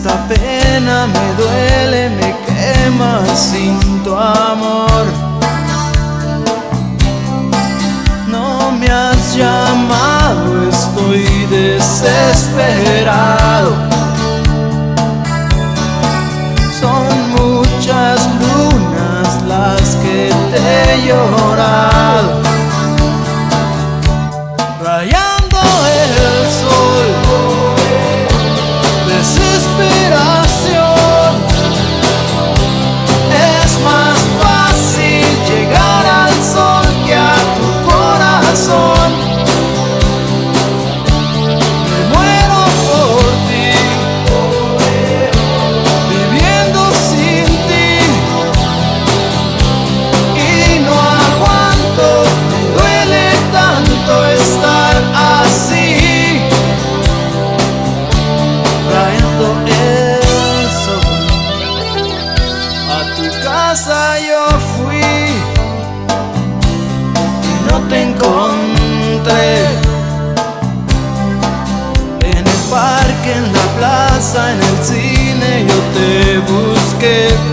Esta pena me duele, me quema sin tu amor. No me has llamado, estoy desesperado. Son muchas lunas las que te he llorado, rayando el sol. Desesperación, es más fácil llegar al sol que a tu corazón. Me muero por ti, viviendo sin ti, y no aguanto, me duele tanto estar así. Yo fui y no te encontré. En el parque, en la plaza, en el cine, yo te busqué.